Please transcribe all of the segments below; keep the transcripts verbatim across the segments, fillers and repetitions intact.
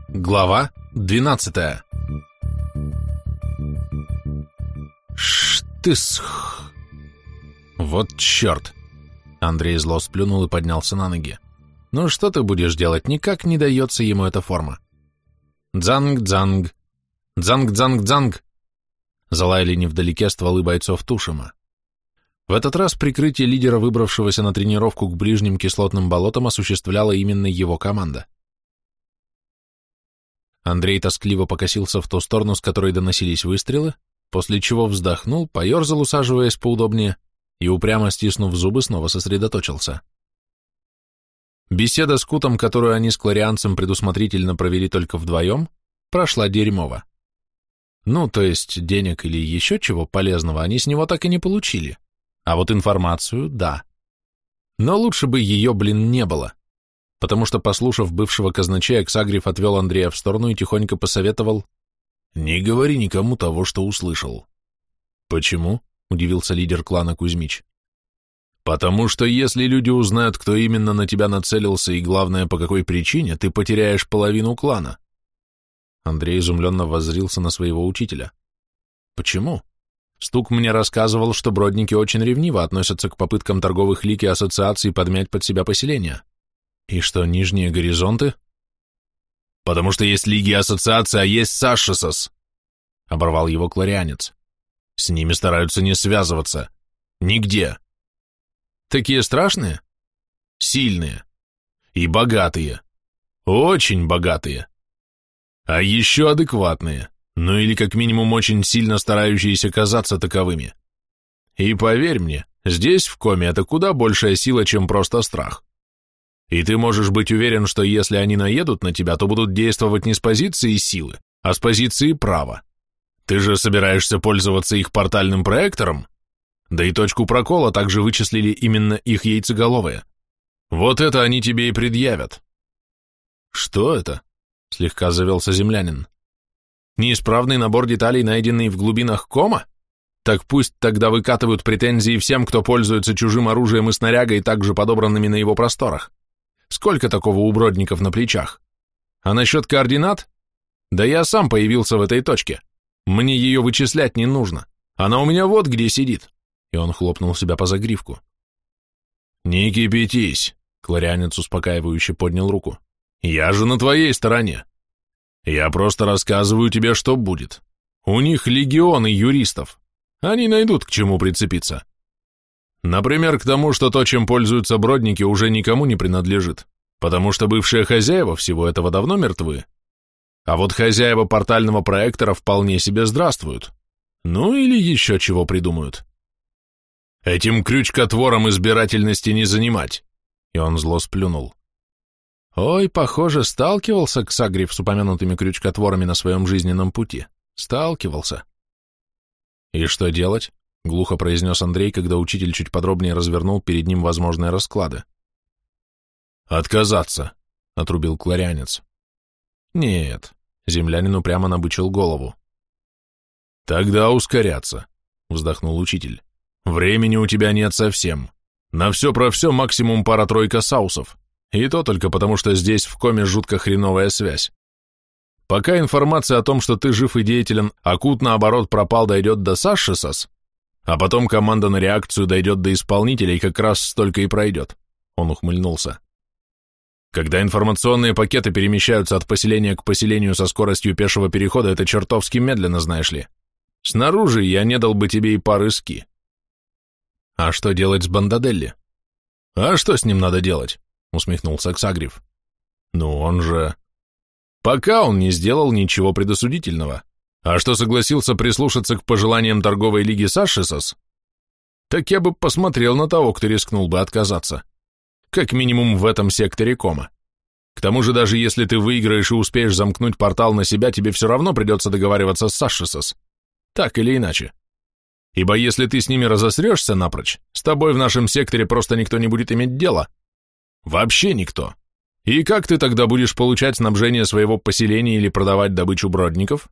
Глава двенадцатая. Штысх. Вот черт. Андрей зло сплюнул и поднялся на ноги. Ну что ты будешь делать? Никак не дается ему эта форма. Дзанг-дзанг. Дзанг-дзанг-дзанг. Залаяли невдалеке стволы бойцов Тушима. В этот раз прикрытие лидера, выбравшегося на тренировку к ближним кислотным болотам, осуществляла именно его команда. Андрей тоскливо покосился в ту сторону, с которой доносились выстрелы, после чего вздохнул, поерзал, усаживаясь поудобнее, и, упрямо стиснув зубы, снова сосредоточился. Беседа с Кутом, которую они с Кларианцем предусмотрительно провели только вдвоем, прошла дерьмово. Ну, то есть денег или еще чего полезного они с него так и не получили, а вот информацию — да. Но лучше бы ее, блин, не было, потому что, послушав бывшего казначея, Ксагриф отвел Андрея в сторону и тихонько посоветовал: «Не говори никому того, что услышал». «Почему?» — удивился лидер клана Кузьмич. «Потому что если люди узнают, кто именно на тебя нацелился и, главное, по какой причине, ты потеряешь половину клана». Андрей изумленно воззрился на своего учителя. «Почему? Стук мне рассказывал, что бродники очень ревниво относятся к попыткам торговых лиг и ассоциаций подмять под себя поселения. И что, нижние горизонты?» «Потому что есть лиги и ассоциации, а есть Сашисос», — оборвал его Кларианец. «С ними стараются не связываться. Нигде». «Такие страшные?» «Сильные. И богатые. Очень богатые. А еще адекватные, ну или как минимум очень сильно старающиеся казаться таковыми. И поверь мне, здесь, в Коме, это куда большая сила, чем просто страх. И ты можешь быть уверен, что если они наедут на тебя, то будут действовать не с позиции силы, а с позиции права. Ты же собираешься пользоваться их портальным проектором? Да и точку прокола также вычислили именно их яйцеголовые. Вот это они тебе и предъявят». «Что это?» — слегка завелся землянин. «Неисправный набор деталей, найденный в глубинах Кома? Так пусть тогда выкатывают претензии всем, кто пользуется чужим оружием и снарягой, также подобранными на его просторах. Сколько такого у бродников на плечах? А насчет координат? Да я сам появился в этой точке. Мне ее вычислять не нужно. Она у меня вот где сидит». И он хлопнул себя по загривку. «Не кипятись», — Кларианец успокаивающе поднял руку. «Я же на твоей стороне. Я просто рассказываю тебе, что будет. У них легионы юристов. Они найдут к чему прицепиться. Например, к тому, что то, чем пользуются бродники, уже никому не принадлежит, потому что бывшие хозяева всего этого давно мертвы. А вот хозяева портального проектора вполне себе здравствуют. Ну или еще чего придумают. Этим крючкотвором избирательности не занимать». И он зло сплюнул. Ой, похоже, сталкивался Ксагриф с упомянутыми крючкотворами на своем жизненном пути. Сталкивался. «И что делать?» — глухо произнес Андрей, когда учитель чуть подробнее развернул перед ним возможные расклады. «Отказаться», — отрубил Кларианец. «Нет», — землянин упрямо набычил голову. «Тогда ускоряться», — вздохнул учитель. «Времени у тебя нет совсем. На все про все максимум пара-тройка саусов. И то только потому, что здесь в Коме жутко хреновая связь. Пока информация о том, что ты жив и деятелен, а Кут, наоборот, пропал, дойдет до Сашисос, а потом команда на реакцию дойдет до исполнителей, как раз столько и пройдет». Он ухмыльнулся. «Когда информационные пакеты перемещаются от поселения к поселению со скоростью пешего перехода, это чертовски медленно, знаешь ли. Снаружи я не дал бы тебе и пары ски». «А что делать с Бандаделли?» «А что с ним надо делать?» — усмехнулся Ксагриф. «Ну, он же...» «Пока он не сделал ничего предосудительного. А что согласился прислушаться к пожеланиям торговой лиги Сашисос, так я бы посмотрел на того, кто рискнул бы отказаться. Как минимум в этом секторе Кома. К тому же, даже если ты выиграешь и успеешь замкнуть портал на себя, тебе все равно придется договариваться с Сашисос. Так или иначе. Ибо если ты с ними разосрешься напрочь, с тобой в нашем секторе просто никто не будет иметь дела. Вообще никто. И как ты тогда будешь получать снабжение своего поселения или продавать добычу бродников?»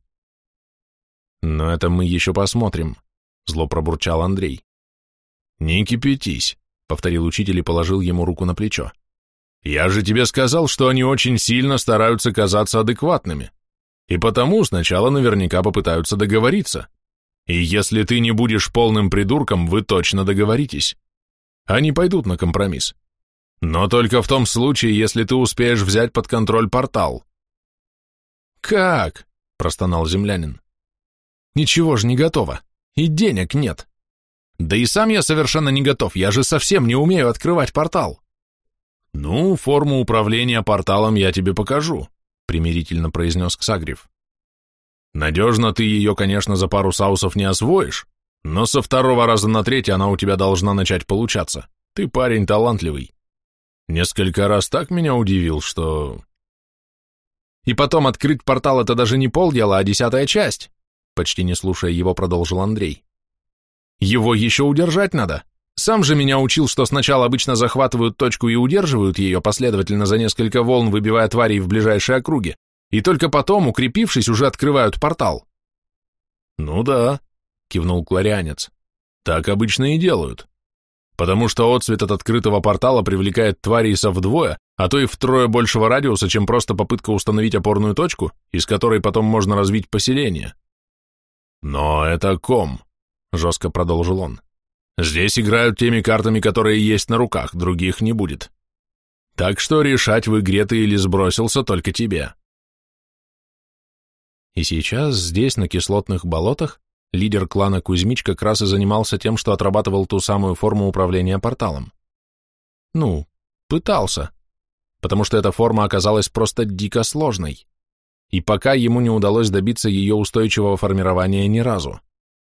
«Но это мы еще посмотрим», — зло пробурчал Андрей. «Не кипятись», — повторил учитель и положил ему руку на плечо. Я же тебе сказал, что они очень сильно стараются казаться адекватными, и потому сначала наверняка попытаются договориться. И если ты не будешь полным придурком, вы точно договоритесь. Они пойдут на компромисс. Но только в том случае, если ты успеешь взять под контроль портал. «Как?» – простонал землянин. «Ничего же не готово, и денег нет. Да и сам я совершенно не готов, я же совсем не умею открывать портал». «Ну, форму управления порталом я тебе покажу», — примирительно произнес Ксагриф. «Надежно ты ее, конечно, за пару саусов не освоишь, но со второго раза на третий она у тебя должна начать получаться. Ты парень талантливый. Несколько раз так меня удивил, что...» «И потом открыть портал — это даже не полдела, а десятая часть», — почти не слушая его, продолжил Андрей. «Его еще удержать надо. Сам же меня учил, что сначала обычно захватывают точку и удерживают ее последовательно за несколько волн, выбивая тварей в ближайшие округи, и только потом, укрепившись, уже открывают портал». «Ну да», — кивнул кларианец, — «так обычно и делают. Потому что отсвет от открытого портала привлекает тварей со вдвое, а то и втрое большего радиуса, чем просто попытка установить опорную точку, из которой потом можно развить поселение». «Но это ком», — жестко продолжил он. «Здесь играют теми картами, которые есть на руках, других не будет. Так что решать, в игре ты или сбросился, только тебе». И сейчас здесь, на кислотных болотах, лидер клана Кузьмич как раз и занимался тем, что отрабатывал ту самую форму управления порталом. Ну, пытался, потому что эта форма оказалась просто дико сложной, и пока ему не удалось добиться ее устойчивого формирования ни разу.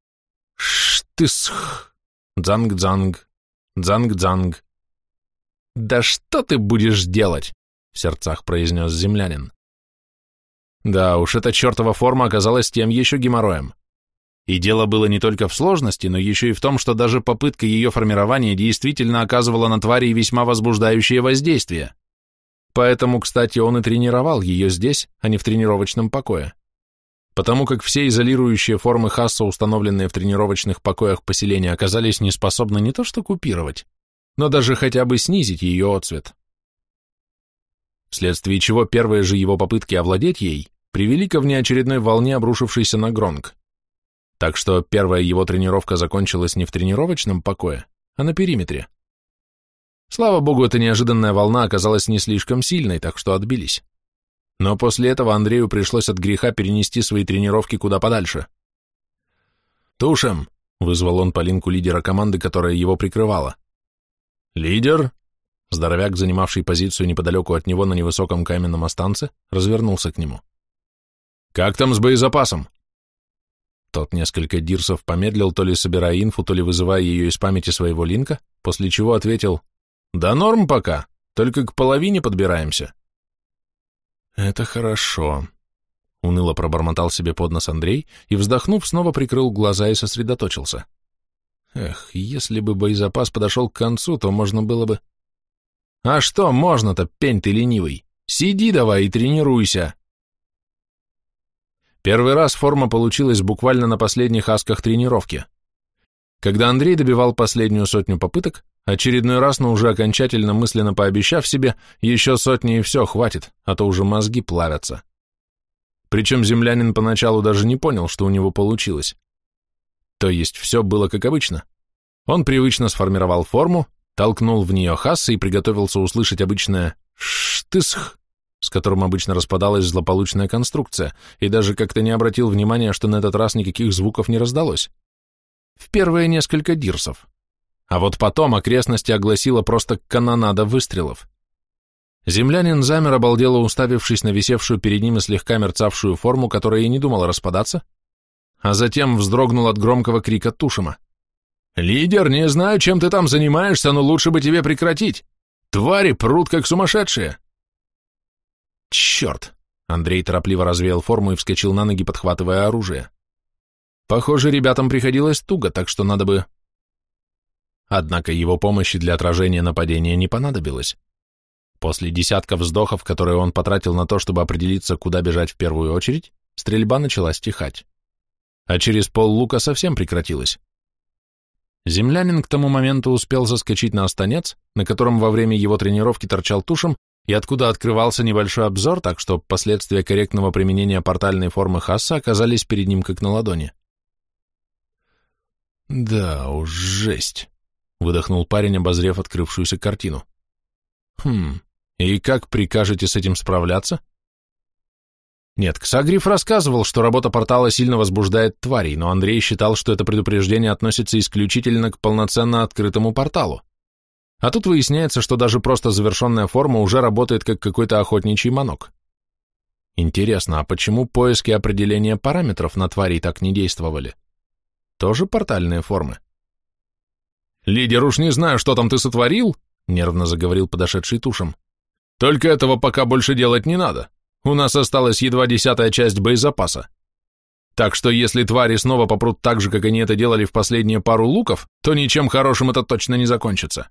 Штысх! Дзанг-дзанг, дзанг-дзанг. «Да что ты будешь делать?» — в сердцах произнес землянин. Да уж, эта чертова форма оказалась тем еще геморроем. И дело было не только в сложности, но еще и в том, что даже попытка ее формирования действительно оказывала на твари весьма возбуждающее воздействие. Поэтому, кстати, он и тренировал ее здесь, а не в тренировочном покое. Потому как все изолирующие формы Хасса, установленные в тренировочных покоях поселения, оказались не способны не то что купировать, но даже хотя бы снизить ее отцвет. Вследствие чего первые же его попытки овладеть ей привели ко внеочередной волне, обрушившейся на Гронг. Так что первая его тренировка закончилась не в тренировочном покое, а на периметре. Слава богу, эта неожиданная волна оказалась не слишком сильной, так что отбились. Но после этого Андрею пришлось от греха перенести свои тренировки куда подальше. «Тушем!» — вызвал он Полинку, лидера команды, которая его прикрывала. «Лидер?» — здоровяк, занимавший позицию неподалеку от него на невысоком каменном останце, развернулся к нему. «Как там с боезапасом?» Тот несколько дирсов помедлил, то ли собирая инфу, то ли вызывая ее из памяти своего линка, после чего ответил: «Да норм пока, только к половине подбираемся». «Это хорошо», — уныло пробормотал себе под нос Андрей и, вздохнув, снова прикрыл глаза и сосредоточился. «Эх, если бы боезапас подошел к концу, то можно было бы...» «А что можно-то, пень ты ленивый? Сиди давай и тренируйся!» Первый раз форма получилась буквально на последних асках тренировки. Когда Андрей добивал последнюю сотню попыток, очередной раз, но уже окончательно мысленно пообещав себе, еще сотни и все, хватит, а то уже мозги плавятся. Причем землянин поначалу даже не понял, что у него получилось. То есть все было как обычно. Он привычно сформировал форму, толкнул в нее Хасса и приготовился услышать обычное «штысх», с которым обычно распадалась злополучная конструкция, и даже как-то не обратил внимания, что на этот раз никаких звуков не раздалось. В первые несколько дирсов. А вот потом окрестности огласила просто канонада выстрелов. Землянин замер, обалдело уставившись на висевшую перед ним и слегка мерцавшую форму, которая и не думала распадаться, а затем вздрогнул от громкого крика Тушима. «Лидер, не знаю, чем ты там занимаешься, но лучше бы тебе прекратить. Твари прут, как сумасшедшие!» «Черт!» — Андрей торопливо развеял форму и вскочил на ноги, подхватывая оружие. Похоже, ребятам приходилось туго, так что надо бы... Однако его помощи для отражения нападения не понадобилось. После десятка вздохов, которые он потратил на то, чтобы определиться, куда бежать в первую очередь, стрельба начала стихать. А через поллука совсем прекратилась. Землянин к тому моменту успел заскочить на останец, на котором во время его тренировки торчал Тушем, и откуда открывался небольшой обзор, так что последствия корректного применения портальной формы Хасса оказались перед ним как на ладони. «Да уж, жесть», — выдохнул парень, обозрев открывшуюся картину. «Хм, и как прикажете с этим справляться?» Нет, Ксагриф рассказывал, что работа портала сильно возбуждает тварей, но Андрей считал, что это предупреждение относится исключительно к полноценно открытому порталу. А тут выясняется, что даже просто завершенная форма уже работает как какой-то охотничий манок. Интересно, а почему поиски определения параметров на тварей так не действовали? Тоже портальные формы? «Лидер, уж не знаю, что там ты сотворил», — нервно заговорил подошедший Тушем. «Только этого пока больше делать не надо. У нас осталась едва десятая часть боезапаса. Так что если твари снова попрут так же, как они это делали в последние пару луков, то ничем хорошим это точно не закончится».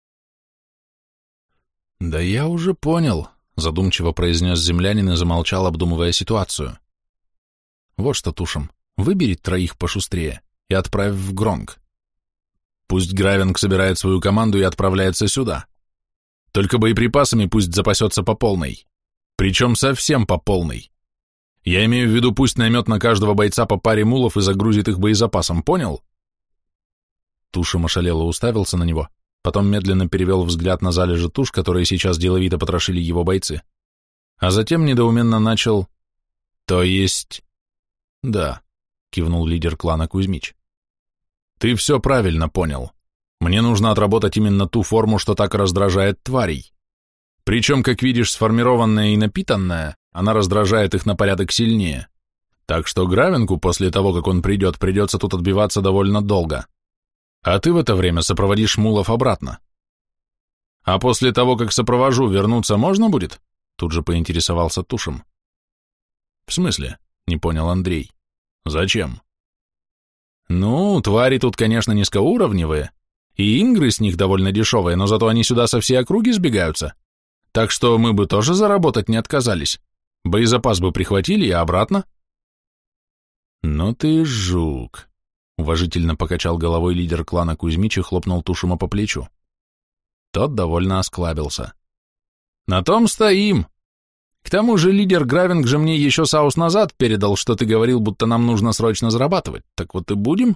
«Да я уже понял», — задумчиво произнес землянин и замолчал, обдумывая ситуацию. «Вот что, Тушем, выбери троих пошустрее и отправь в Гронг. Пусть Гравинг собирает свою команду и отправляется сюда. Только боеприпасами пусть запасется по полной. Причем совсем по полной. Я имею в виду, пусть наймет на каждого бойца по паре мулов и загрузит их боезапасом, понял?» Тушем ошалело уставился на него, потом медленно перевел взгляд на залежи туш, которые сейчас деловито потрошили его бойцы, а затем недоуменно начал: «То есть...» «Да», — кивнул лидер клана Кузьмич. «Ты все правильно понял. Мне нужно отработать именно ту форму, что так раздражает тварей. Причем, как видишь, сформированная и напитанная, она раздражает их на порядок сильнее. Так что Гравинку после того, как он придет, придется тут отбиваться довольно долго. А ты в это время сопроводишь мулов обратно». «А после того, как сопровожу, вернуться можно будет?» Тут же поинтересовался Тушем. «В смысле?» — не понял Андрей. «Зачем?» «Ну, твари тут, конечно, низкоуровневые, и ингры с них довольно дешевые, но зато они сюда со всей округи сбегаются. Так что мы бы тоже заработать не отказались. Боезапас бы прихватили и обратно». «Ну ты жук», — уважительно покачал головой лидер клана Кузьмич и хлопнул Тушема по плечу. Тот довольно осклабился. «На том стоим. К тому же лидер Гравинг же мне еще саус назад передал, что ты говорил, будто нам нужно срочно зарабатывать. Так вот и будем?»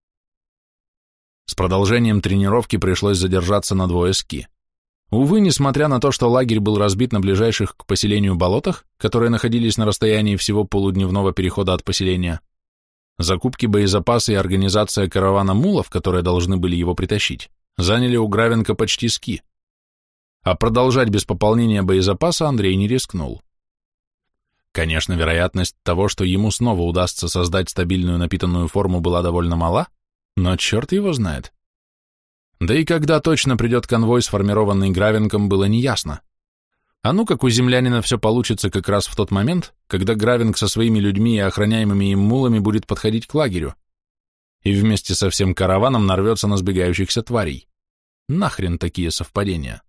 С продолжением тренировки пришлось задержаться на двое ски. Увы, несмотря на то, что лагерь был разбит на ближайших к поселению болотах, которые находились на расстоянии всего полудневного перехода от поселения, закупки боезапаса и организация каравана мулов, которые должны были его притащить, заняли у Гравенка почти ски. А продолжать без пополнения боезапаса Андрей не рискнул. Конечно, вероятность того, что ему снова удастся создать стабильную напитанную форму, была довольно мала, но черт его знает. Да и когда точно придет конвой, сформированный Гравенком, было неясно. А ну как у землянина все получится как раз в тот момент, когда Гравинг со своими людьми и охраняемыми им мулами будет подходить к лагерю, и вместе со всем караваном нарвется на сбегающихся тварей. Нахрен такие совпадения?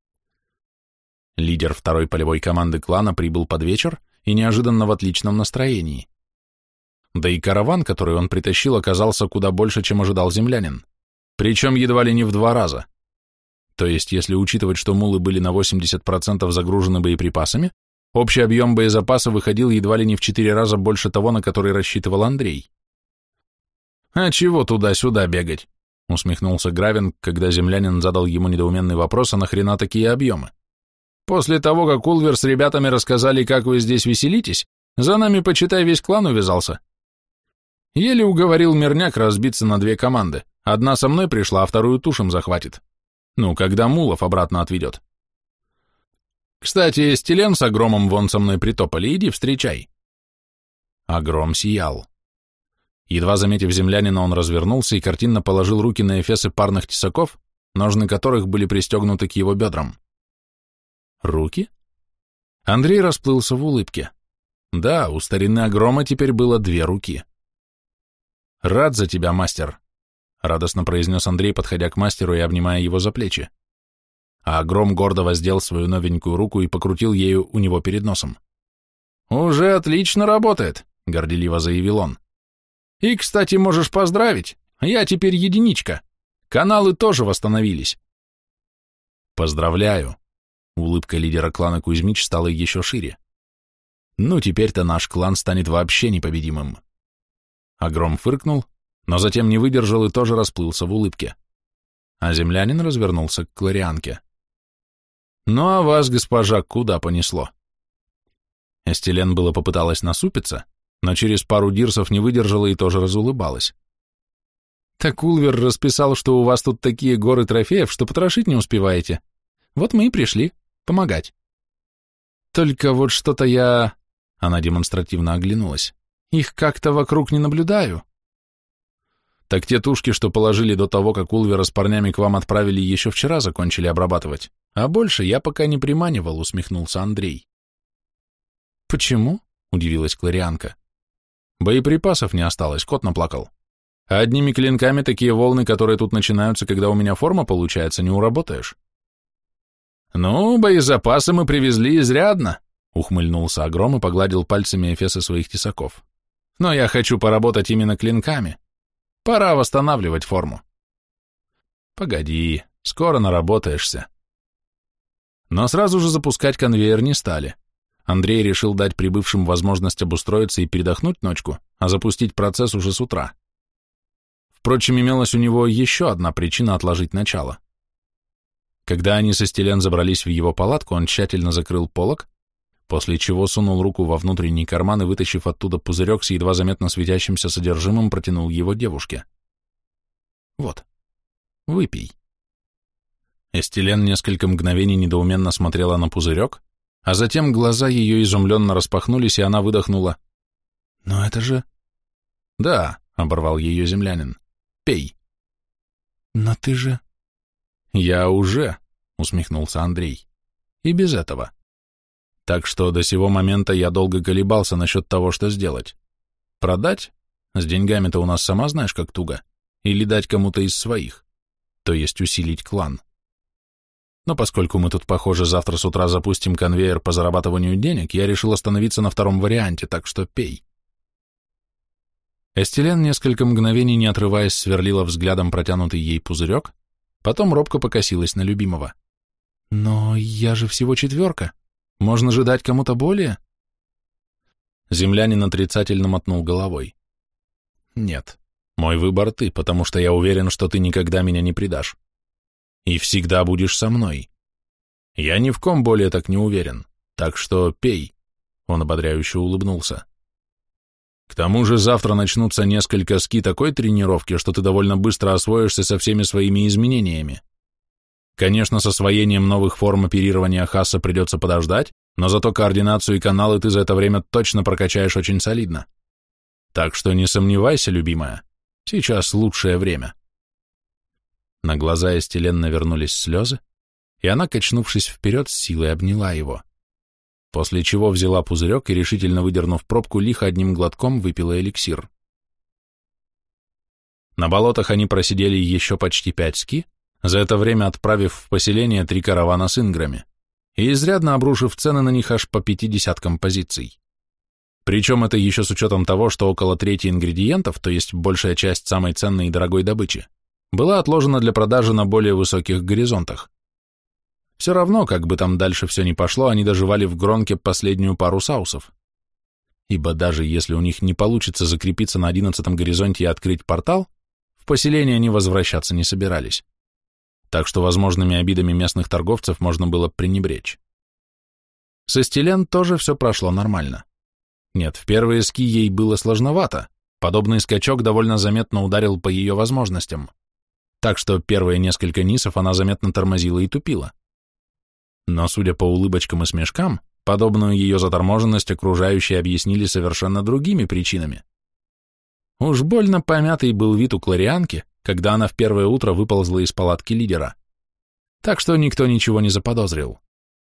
Лидер второй полевой команды клана прибыл под вечер и неожиданно в отличном настроении. Да и караван, который он притащил, оказался куда больше, чем ожидал землянин. Причем едва ли не в два раза. То есть, если учитывать, что мулы были на восемьдесят процентов загружены боеприпасами, общий объем боезапаса выходил едва ли не в четыре раза больше того, на который рассчитывал Андрей. «А чего туда-сюда бегать?» — усмехнулся Гравинг, когда землянин задал ему недоуменный вопрос, а нахрена такие объемы? «После того, как Улвер с ребятами рассказали, как вы здесь веселитесь, за нами, почитай, весь клан увязался. Еле уговорил Мирняк разбиться на две команды. Одна со мной пришла, а вторую Тушем захватит. Ну, когда мулов обратно отведет. Кстати, Стелен с Огромом вон со мной притопали, иди встречай». Огром сиял. Едва заметив землянина, он развернулся и картинно положил руки на эфесы парных тесаков, ножны которых были пристегнуты к его бедрам. Руки? Андрей расплылся в улыбке. Да, у старины Огрома теперь было две руки. «Рад за тебя, мастер», — радостно произнес Андрей, подходя к мастеру и обнимая его за плечи. А Огром гордо воздел свою новенькую руку и покрутил ею у него перед носом. «Уже отлично работает», — горделиво заявил он. «И, кстати, можешь поздравить, я теперь единичка. Каналы тоже восстановились». «Поздравляю», Улыбка лидера клана Кузьмич стала еще шире. Ну, теперь-то наш клан станет вообще непобедимым. Агром фыркнул, но затем не выдержал и тоже расплылся в улыбке. А землянин развернулся к Кларианке. «Ну а вас, госпожа, куда понесло?» Эстелен было попыталась насупиться, но через пару дирсов не выдержала и тоже разулыбалась. «Так Улвер расписал, что у вас тут такие горы трофеев, что потрошить не успеваете. Вот мы и пришли помогать. Только вот что-то я...» Она демонстративно оглянулась. «Их как-то вокруг не наблюдаю». «Так те тушки, что положили до того, как Улвера с парнями к вам отправили, еще вчера закончили обрабатывать. А больше я пока не приманивал», — усмехнулся Андрей. «Почему?» — удивилась Кларианка. «Боеприпасов не осталось, кот наплакал. А одними клинками такие волны, которые тут начинаются, когда у меня форма получается, не уработаешь». «Ну, боезапасы мы привезли изрядно», — ухмыльнулся Агром и погладил пальцами эфесы своих тесаков. «Но я хочу поработать именно клинками. Пора восстанавливать форму». «Погоди, скоро наработаешься». Но сразу же запускать конвейер не стали. Андрей решил дать прибывшим возможность обустроиться и передохнуть ночку, а запустить процесс уже с утра. Впрочем, имелась у него еще одна причина отложить начало. Когда они со Стелен забрались в его палатку, он тщательно закрыл полог, после чего сунул руку во внутренний карман и, вытащив оттуда пузырек с едва заметно светящимся содержимым, протянул его девушке. «Вот, выпей». Эстелен несколько мгновений недоуменно смотрела на пузырек, а затем глаза ее изумленно распахнулись, и она выдохнула. «Но это же...» «Да», — оборвал ее землянин, — «пей». «Но ты же...» «Я уже», — усмехнулся Андрей, — «и без этого. Так что до сего момента я долго колебался насчет того, что сделать. Продать? С деньгами-то у нас сама знаешь, как туго. Или дать кому-то из своих, то есть усилить клан. Но поскольку мы тут, похоже, завтра с утра запустим конвейер по зарабатыванию денег, я решил остановиться на втором варианте, так что пей». Эстелен несколько мгновений, не отрываясь, сверлила взглядом протянутый ей пузырек, потом робко покосилась на любимого. «Но я же всего четверка. Можно же дать кому-то более?» Землянин отрицательно мотнул головой. «Нет, мой выбор ты, потому что я уверен, что ты никогда меня не предашь. И всегда будешь со мной. Я ни в ком более так не уверен, так что пей», — он ободряюще улыбнулся. «К тому же завтра начнутся несколько ски такой тренировки, что ты довольно быстро освоишься со всеми своими изменениями. Конечно, с освоением новых форм оперирования Хасса придется подождать, но зато координацию и каналы ты за это время точно прокачаешь очень солидно. Так что не сомневайся, любимая, сейчас лучшее время». На глаза Эстелен навернулись слезы, и она, качнувшись вперед, с силой обняла его, после чего взяла пузырек и, решительно выдернув пробку, лихо одним глотком выпила эликсир. На болотах они просидели еще почти пять ски, за это время отправив в поселение три каравана с инграми и изрядно обрушив цены на них аж по пяти десяткам позиций. Причем это еще с учетом того, что около трети ингредиентов, то есть большая часть самой ценной и дорогой добычи, была отложена для продажи на более высоких горизонтах. Все равно, как бы там дальше все ни пошло, они доживали в Гронке последнюю пару саусов. Ибо даже если у них не получится закрепиться на одиннадцатом горизонте и открыть портал, в поселение они возвращаться не собирались. Так что возможными обидами местных торговцев можно было пренебречь. Со Стелен тоже все прошло нормально. Нет, в первые ски ей было сложновато, подобный скачок довольно заметно ударил по ее возможностям. Так что первые несколько нисов она заметно тормозила и тупила. Но, судя по улыбочкам и смешкам, подобную ее заторможенность окружающие объяснили совершенно другими причинами. Уж больно помятый был вид у Кларианки, когда она в первое утро выползла из палатки лидера. Так что никто ничего не заподозрил.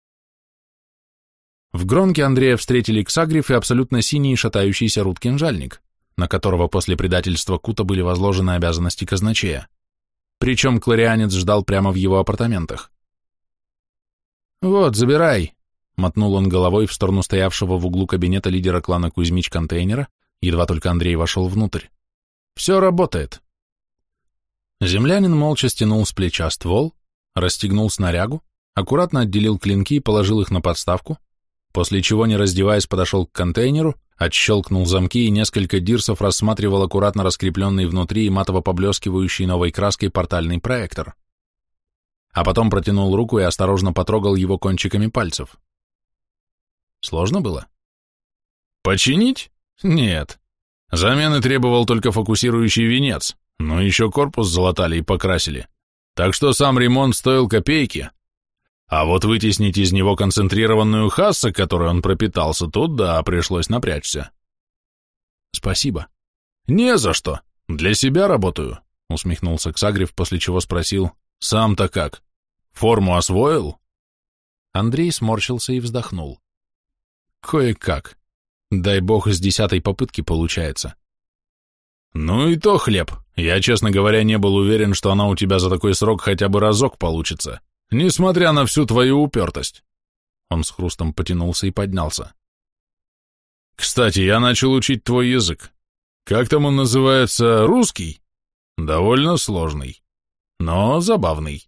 В Гронке Андрея встретили Ксагриф и абсолютно синий шатающийся Рут-кинжальник, на которого после предательства Кута были возложены обязанности казначея. Причем кларианец ждал прямо в его апартаментах. «Вот, забирай», — мотнул он головой в сторону стоявшего в углу кабинета лидера клана Кузьмич контейнера, едва только Андрей вошел внутрь. «Все работает». Землянин молча стянул с плеча ствол, расстегнул снарягу, аккуратно отделил клинки и положил их на подставку, после чего, не раздеваясь, подошел к контейнеру, отщелкнул замки и несколько дирсов рассматривал аккуратно раскрепленный внутри и матово поблескивающий новой краской портальный проектор. А потом протянул руку и осторожно потрогал его кончиками пальцев. Сложно было? Починить? Нет. Замены требовал только фокусирующий венец, но еще корпус залатали и покрасили. Так что сам ремонт стоил копейки. А вот вытеснить из него концентрированную хассу, которой он пропитался, тут, да, пришлось напрячься. Спасибо. Не за что. Для себя работаю, усмехнулся Ксагрев, после чего спросил: сам-то как? Форму освоил? Андрей сморщился и вздохнул. Кое-как. Дай бог, с десятой попытки получается. Ну и то хлеб. Я, честно говоря, не был уверен, что она у тебя за такой срок хотя бы разок получится, несмотря на всю твою упертость. Он с хрустом потянулся и поднялся. Кстати, я начал учить твой язык. Как там он называется? Русский? Довольно сложный, но забавный.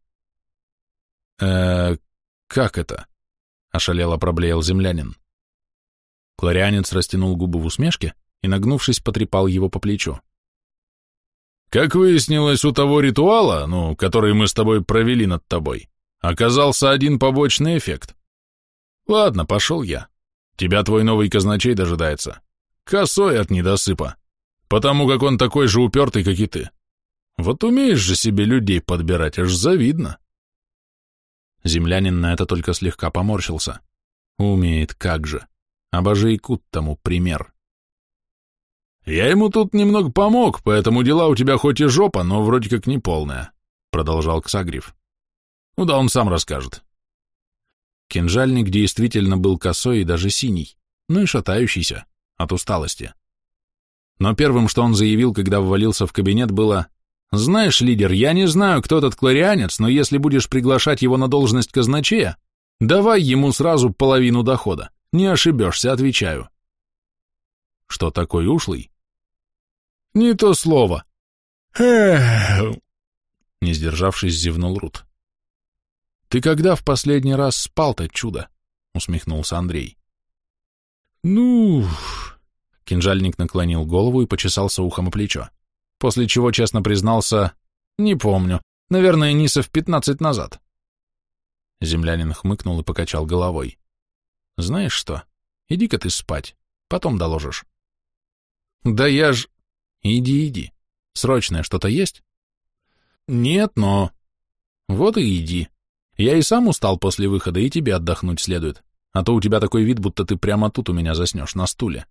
Э, как это? Ошалело проблеял землянин. Кларианец растянул губы в усмешке и, нагнувшись, потрепал его по плечу. Как выяснилось, у того ритуала, ну, который мы с тобой провели над тобой, оказался один побочный эффект. Ладно, пошел я. Тебя твой новый казначей дожидается. Косой от недосыпа, потому как он такой же упертый, как и ты. Вот умеешь же себе людей подбирать, аж завидно. Землянин на это только слегка поморщился. Умеет, как же. Абажейкут тому пример. Я ему тут немного помог, поэтому дела у тебя хоть и жопа, но вроде как не полная, продолжал Ксагрев. Ну да, он сам расскажет. Кинжальник действительно был косой и даже синий, ну и шатающийся от усталости. Но первым, что он заявил, когда ввалился в кабинет, было: «Знаешь, лидер, я не знаю, кто этот кларианец, но если будешь приглашать его на должность казначея, давай ему сразу половину дохода. Не ошибешься, отвечаю». Что, такой ушлый? Не то слово. Не сдержавшись, зевнул Рут. Ты когда в последний раз спал-то, чудо? Усмехнулся Андрей. Ну... Кинжальник наклонил голову и почесался ухом о плечо, после чего честно признался: не помню, наверное, нисов пятнадцать назад. Землянин хмыкнул и покачал головой. Знаешь что, иди-ка ты спать, потом доложишь. Да я ж... Иди, иди. Срочное что-то есть? Нет, но... Вот и иди. Я и сам устал после выхода, и тебе отдохнуть следует, а то у тебя такой вид, будто ты прямо тут у меня заснешь, на стуле.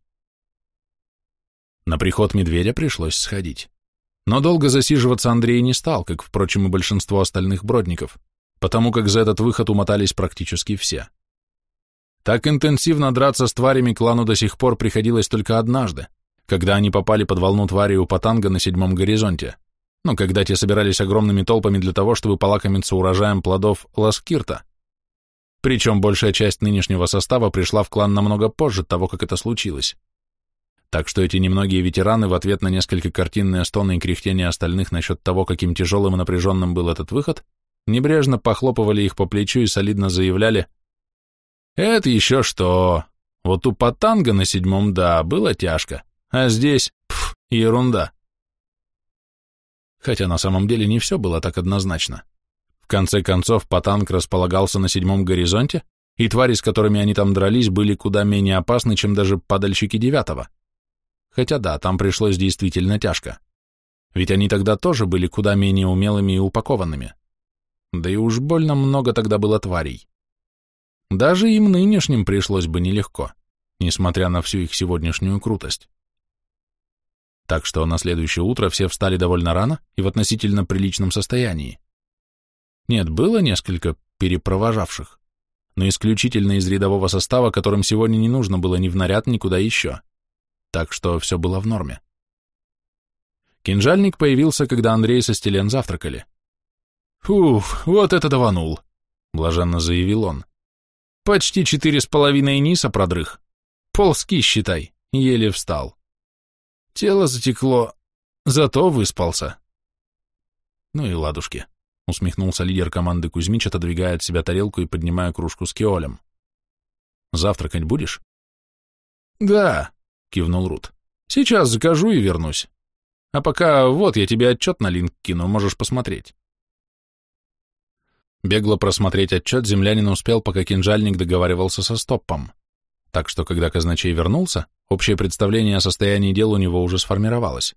На приход медведя пришлось сходить. Но долго засиживаться Андрей не стал, как, впрочем, и большинство остальных бродников, потому как за этот выход умотались практически все. Так интенсивно драться с тварями клану до сих пор приходилось только однажды, когда они попали под волну твари у Патанга на седьмом горизонте, но когда те собирались огромными толпами для того, чтобы полакомиться урожаем плодов Ласкирта. Причем большая часть нынешнего состава пришла в клан намного позже того, как это случилось. Так что эти немногие ветераны в ответ на несколько картинные стоны и кряхтения остальных насчет того, каким тяжелым и напряженным был этот выход, небрежно похлопывали их по плечу и солидно заявляли: «Это еще что? Вот у Патанга на седьмом, да, было тяжко, а здесь, пф, ерунда». Хотя на самом деле не все было так однозначно. В конце концов, Патанг располагался на седьмом горизонте, и твари, с которыми они там дрались, были куда менее опасны, чем даже падальщики девятого. Хотя да, там пришлось действительно тяжко. Ведь они тогда тоже были куда менее умелыми и упакованными. Да и уж больно много тогда было тварей. Даже им нынешним пришлось бы нелегко, несмотря на всю их сегодняшнюю крутость. Так что на следующее утро все встали довольно рано и в относительно приличном состоянии. Нет, было несколько перепровожавших, но исключительно из рядового состава, которым сегодня не нужно было ни в наряд, ни куда еще. Так что все было в норме. Кинжальник появился, когда Андрей со Стелен завтракали. «Уф, вот это даванул», — блаженно заявил он. «Почти четыре с половиной ниса продрых. Ползки, считай, еле встал. Тело затекло, зато выспался». Ну и ладушки. усмехнулся лидер команды Кузьмич, отодвигая от себя тарелку и поднимая кружку с киолем. Завтракать будешь? Да, кивнул Рут. Сейчас закажу и вернусь. А пока вот я тебе отчет на линк кину, можешь посмотреть. Бегло просмотреть отчет землянин успел, пока кинжальник договаривался со Стоппом. Так что, когда казначей вернулся, общее представление о состоянии дел у него уже сформировалось.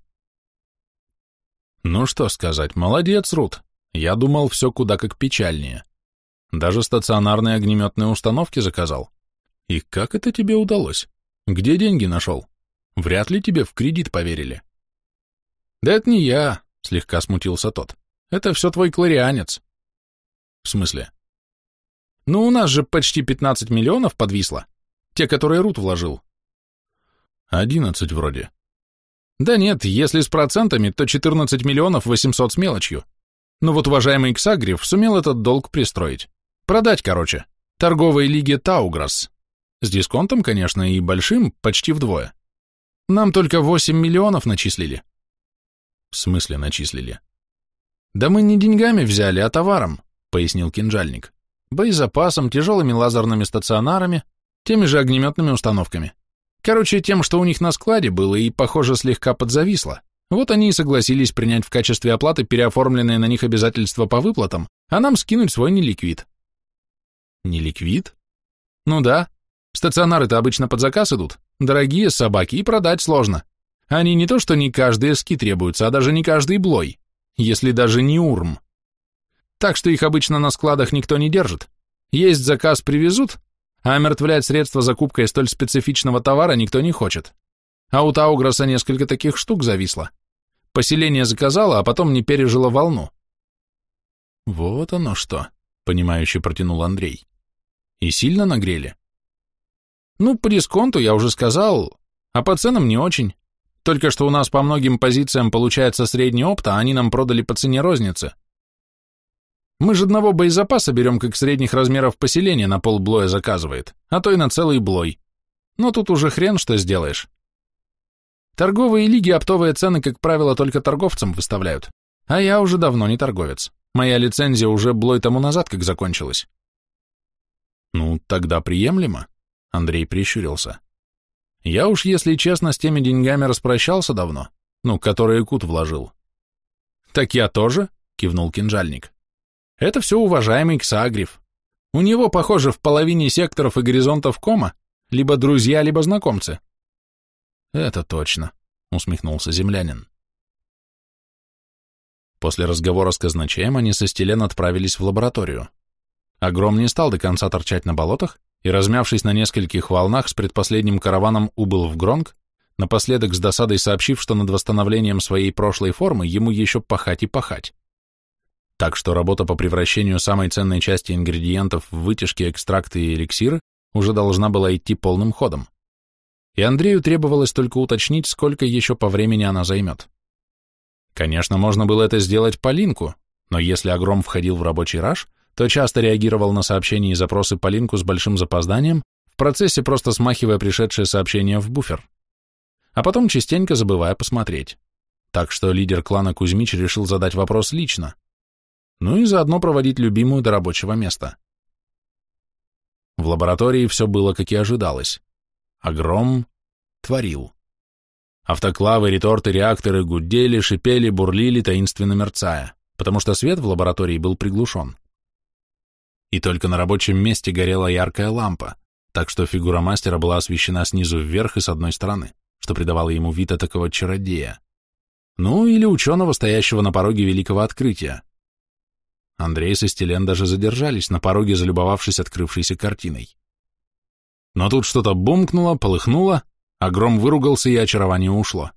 Ну что сказать, молодец, Рут. Я думал, все куда как печальнее. Даже стационарные огнеметные установки заказал. И как это тебе удалось? Где деньги нашел? Вряд ли тебе в кредит поверили. Да это не я, слегка смутился тот. Это все твой кларианец. В смысле? Ну, у нас же почти пятнадцать миллионов подвисло. Те, которые Рут вложил. Одиннадцать вроде. Да нет, если с процентами, то четырнадцать миллионов восемьсот с мелочью. Ну вот уважаемый Ксагрев сумел этот долг пристроить. Продать, короче. Торговой лиге Тауграс. С дисконтом, конечно, и большим, почти вдвое. Нам только восемь миллионов начислили. В смысле начислили? Да мы не деньгами взяли, а товаром, пояснил кинжальник. Боезапасом, тяжелыми лазерными стационарами, теми же огнеметными установками. Короче, тем, что у них на складе было и, похоже, слегка подзависло. Вот они и согласились принять в качестве оплаты переоформленные на них обязательства по выплатам, а нам скинуть свой неликвид. Неликвид? Ну да. Стационары-то обычно под заказ идут. Дорогие собаки, и продать сложно. Они не то что не каждые ски требуются, а даже не каждый блой, если даже не урм. Так что их обычно на складах никто не держит. Есть заказ, привезут, а омертвлять средства закупкой столь специфичного товара никто не хочет. А у Тауграса несколько таких штук зависло. Поселение заказало, а потом не пережило волну. Вот оно что, понимающе протянул Андрей. И сильно нагрели? Ну, по дисконту я уже сказал, а по ценам не очень. Только что у нас по многим позициям получается средний опт, а они нам продали по цене розницы. Мы же одного боезапаса берем, как средних размеров поселения на полблоя заказывает, а то и на целый блой. Но тут уже хрен что сделаешь. Торговые лиги оптовые цены, как правило, только торговцам выставляют, а я уже давно не торговец. Моя лицензия уже блой тому назад как закончилась. Ну, тогда приемлемо. Андрей прищурился. Я уж, если честно, с теми деньгами распрощался давно, ну, которые Кут вложил. Так я тоже, кивнул кинжальник. Это все уважаемый Ксагрев. У него, похоже, в половине секторов и горизонтов кома либо друзья, либо знакомцы. Это точно, усмехнулся землянин. После разговора с казначеем они со Стелен отправились в лабораторию. Агром не стал до конца торчать на болотах и, размявшись на нескольких волнах, с предпоследним караваном убыл в Гронг, напоследок с досадой сообщив, что над восстановлением своей прошлой формы ему еще пахать и пахать. Так что работа по превращению самой ценной части ингредиентов в вытяжки, экстракты и эликсиры уже должна была идти полным ходом. И Андрею требовалось только уточнить, сколько еще по времени она займет. Конечно, можно было это сделать по линку, но если Агром входил в рабочий раж, то часто реагировал на сообщения и запросы по линку с большим запозданием, в процессе просто смахивая пришедшие сообщения в буфер, а потом частенько забывая посмотреть. Так что лидер клана Кузьмич решил задать вопрос лично, ну и заодно проводить любимую до рабочего места. В лаборатории все было, как и ожидалось. Агром творил. Автоклавы, реторты, реакторы гудели, шипели, бурлили, таинственно мерцая, потому что свет в лаборатории был приглушен. И только на рабочем месте горела яркая лампа, так что фигура мастера была освещена снизу вверх и с одной стороны, что придавало ему вид этакого чародея. Ну, или ученого, стоящего на пороге великого открытия. Андрей со Стелен даже задержались на пороге, залюбовавшись открывшейся картиной. Но тут что-то бумкнуло, полыхнуло, Агром выругался, и очарование ушло.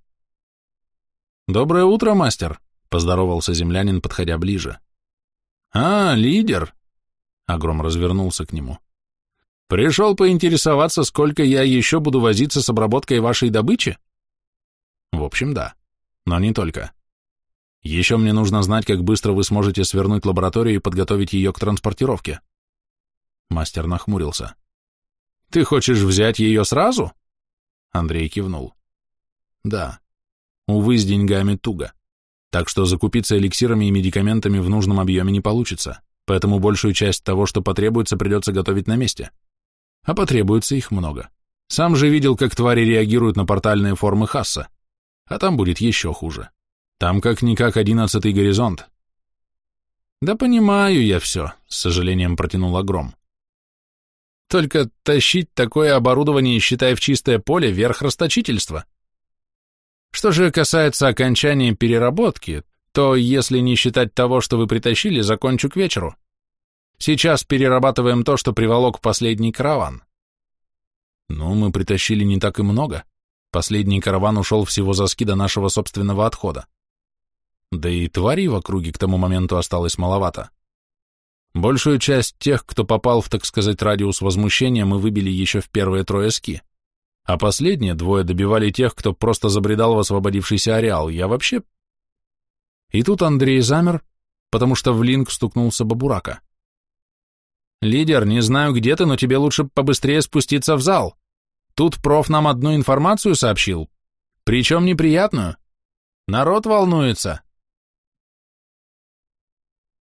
«Доброе утро, мастер», — поздоровался землянин, подходя ближе. «А, лидер», — Агром развернулся к нему. «Пришел поинтересоваться, сколько я еще буду возиться с обработкой вашей добычи?» «В общем, да, но не только. Еще мне нужно знать, как быстро вы сможете свернуть лабораторию и подготовить ее к транспортировке». Мастер нахмурился. «Ты хочешь взять ее сразу?» Андрей кивнул. «Да. Увы, с деньгами туго. Так что закупиться эликсирами и медикаментами в нужном объеме не получится, поэтому большую часть того, что потребуется, придется готовить на месте. А потребуется их много. Сам же видел, как твари реагируют на портальные формы Хасса. А там будет еще хуже. Там как-никак одиннадцатый горизонт. Да понимаю я все, с сожалением протянул Огром. Только тащить такое оборудование, считай, в чистое поле, верх расточительства. Что же касается окончания переработки, то, если не считать того, что вы притащили, закончу к вечеру. Сейчас перерабатываем то, что приволок последний караван. Ну, мы притащили не так и много. Последний караван ушел всего за ски до нашего собственного отхода. Да и тварей в округе к тому моменту осталось маловато. Большую часть тех, кто попал в, так сказать, радиус возмущения, мы выбили еще в первые трое ски. А последние двое добивали тех, кто просто забредал в освободившийся ареал. Я вообще... И тут Андрей замер, потому что в линк стукнулся Бабурака. «Лидер, не знаю, где ты, но тебе лучше побыстрее спуститься в зал. Тут проф нам одну информацию сообщил, причем неприятную. Народ волнуется.